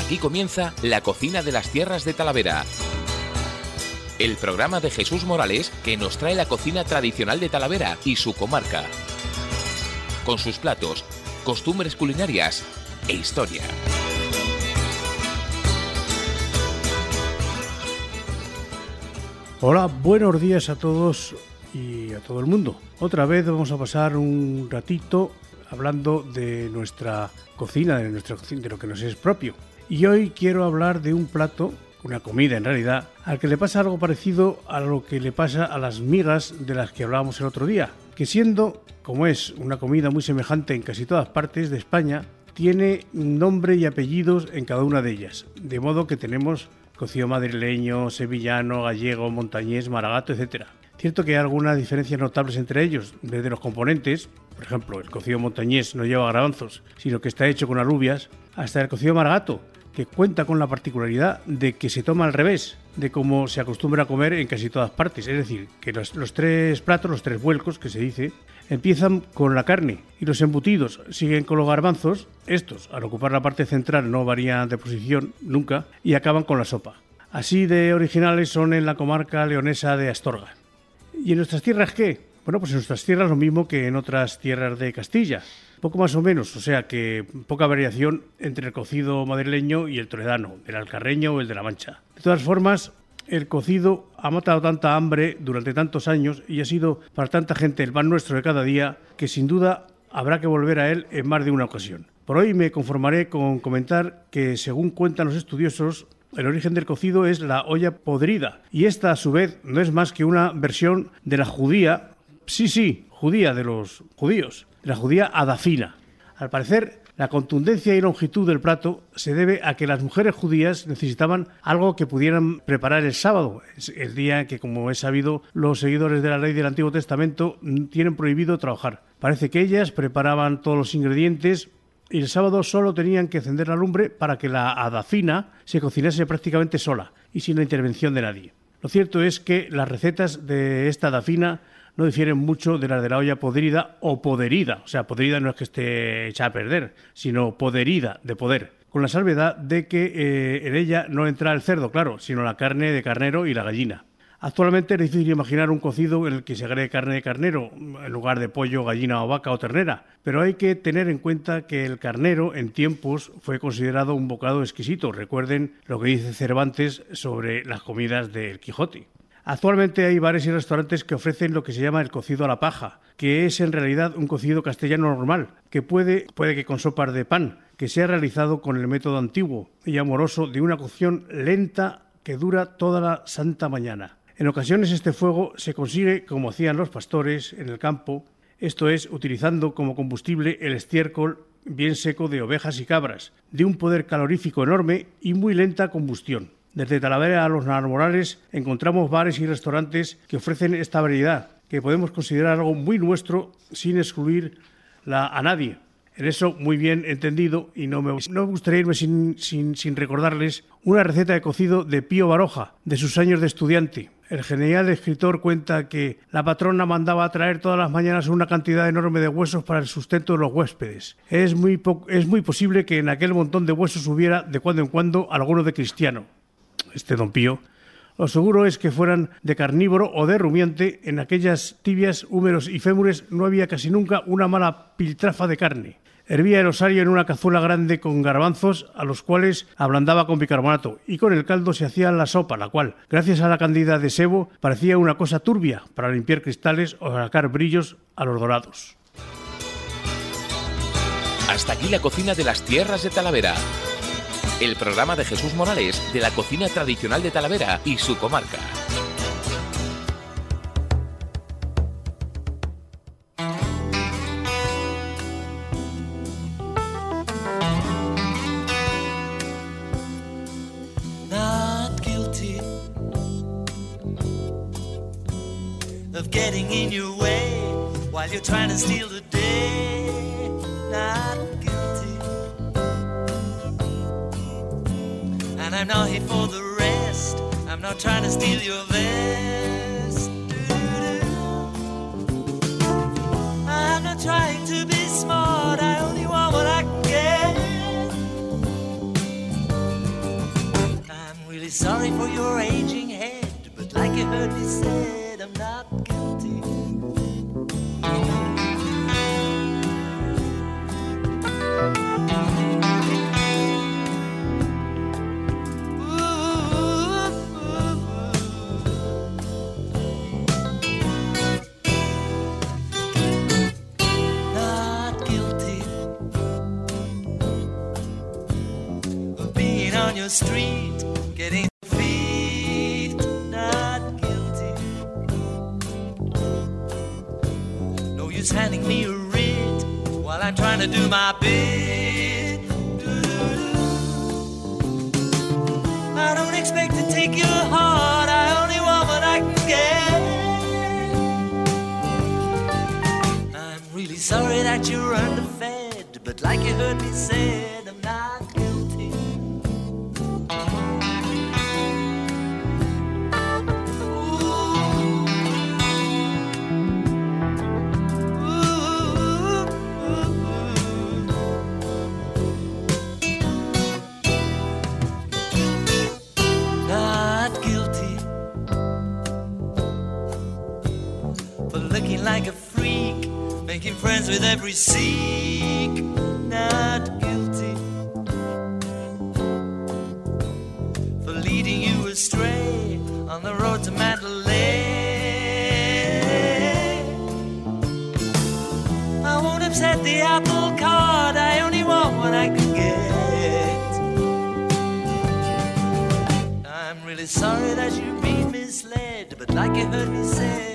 Aquí comienza La Cocina de las Tierras de Talavera, el programa de Jesús Morales que nos trae la cocina tradicional de Talavera y su comarca, con sus platos, costumbres culinarias e historia. Hola, buenos días a todos y a todo el mundo. Otra vez vamos a pasar un ratito hablando de nuestra cocina, de lo que nos es propio. Y hoy quiero hablar de un plato, una comida en realidad, al que le pasa algo parecido a lo que le pasa a las migas de las que hablábamos el otro día, que siendo, como es una comida muy semejante en casi todas partes de España, tiene nombre y apellidos en cada una de ellas, de modo que tenemos cocido madrileño, sevillano, gallego, montañés, maragato, etc. Cierto que hay algunas diferencias notables entre ellos, desde los componentes, por ejemplo, el cocido montañés no lleva garbanzos, sino que está hecho con alubias, hasta el cocido maragato, que cuenta con la particularidad de que se toma al revés de cómo se acostumbra a comer en casi todas partes. Es decir, que los tres platos, los tres vuelcos que se dice, empiezan con la carne y los embutidos siguen con los garbanzos. Estos, al ocupar la parte central, no varían de posición nunca y acaban con la sopa. Así de originales son en la comarca leonesa de Astorga. ¿Y en nuestras tierras qué? Bueno, pues en nuestras tierras lo mismo que en otras tierras de Castilla. Poco más o menos, o sea que poca variación entre el cocido madrileño y el toledano, el alcarreño o el de la Mancha. De todas formas, el cocido ha matado tanta hambre durante tantos años y ha sido para tanta gente el pan nuestro de cada día que sin duda habrá que volver a él en más de una ocasión. Por hoy me conformaré con comentar que, según cuentan los estudiosos, el origen del cocido es la olla podrida y esta a su vez no es más que una versión de la judía, judía de los judíos, de la judía adafina. Al parecer, la contundencia y longitud del plato se debe a que las mujeres judías necesitaban algo que pudieran preparar el sábado, el día en que, como es sabido, los seguidores de la ley del Antiguo Testamento tienen prohibido trabajar. Parece que ellas preparaban todos los ingredientes y el sábado solo tenían que encender la lumbre para que la adafina se cocinase prácticamente sola y sin la intervención de nadie. Lo cierto es que las recetas de esta adafina no difieren mucho de las de la olla podrida o poderida. O sea, podrida no es que esté hecha a perder, sino poderida, de poder. Con la salvedad de que en ella no entra el cerdo, claro, sino la carne de carnero y la gallina. Actualmente es difícil imaginar un cocido en el que se agregue carne de carnero en lugar de pollo, gallina o vaca o ternera, pero hay que tener en cuenta que el carnero en tiempos fue considerado un bocado exquisito. Recuerden lo que dice Cervantes sobre las comidas del Quijote. Actualmente hay bares y restaurantes que ofrecen lo que se llama el cocido a la paja, que es en realidad un cocido castellano normal, que puede que con sopas de pan, que se ha realizado con el método antiguo y amoroso de una cocción lenta que dura toda la santa mañana. En ocasiones este fuego se consigue como hacían los pastores en el campo, esto es, utilizando como combustible el estiércol bien seco de ovejas y cabras, de un poder calorífico enorme y muy lenta combustión. Desde Talavera a los Navalmorales encontramos bares y restaurantes que ofrecen esta variedad, que podemos considerar algo muy nuestro sin excluirla a nadie. En eso muy bien entendido, y no me gustaría irme sin recordarles una receta de cocido de Pío Baroja, de sus años de estudiante. El genial escritor cuenta que la patrona mandaba a traer todas las mañanas una cantidad enorme de huesos para el sustento de los huéspedes. Es muy posible que en aquel montón de huesos hubiera de cuando en cuando alguno de cristiano. Don Pío, lo seguro es que fueran de carnívoro o de rumiante. En aquellas tibias, húmeros y fémures no había casi nunca una mala piltrafa de carne. Hervía el osario en una cazuela grande con garbanzos, a los cuales ablandaba con bicarbonato, y con el caldo se hacía la sopa, la cual, gracias a la cantidad de sebo, parecía una cosa turbia para limpiar cristales o sacar brillos a los dorados. Hasta aquí la cocina de las tierras de Talavera, el programa de Jesús Morales de la cocina tradicional de Talavera y su comarca. Not guilty of getting in your way while you're trying to steal the day. Not and I'm not here for the rest. I'm not trying to steal your vest. I'm not trying to be smart. I only want what I can get. your aging head, but like you heard me said, I'm not guilty. Not guilty of being on your street, getting feet. Not guilty. No use handing me a writ while I'm trying to do my bit. I don't expect to take your heart, I only want what I can get. I'm really sorry that you're underfed, but like you heard me said, I'm not guilty. Not guilty for looking like a freak, making friends with every Sikh. Not guilty for leading you astray on the road to Mandalay. I won't upset the apple cart, I only want what I can get. I'm really sorry that you've been misled, but like you heard me say,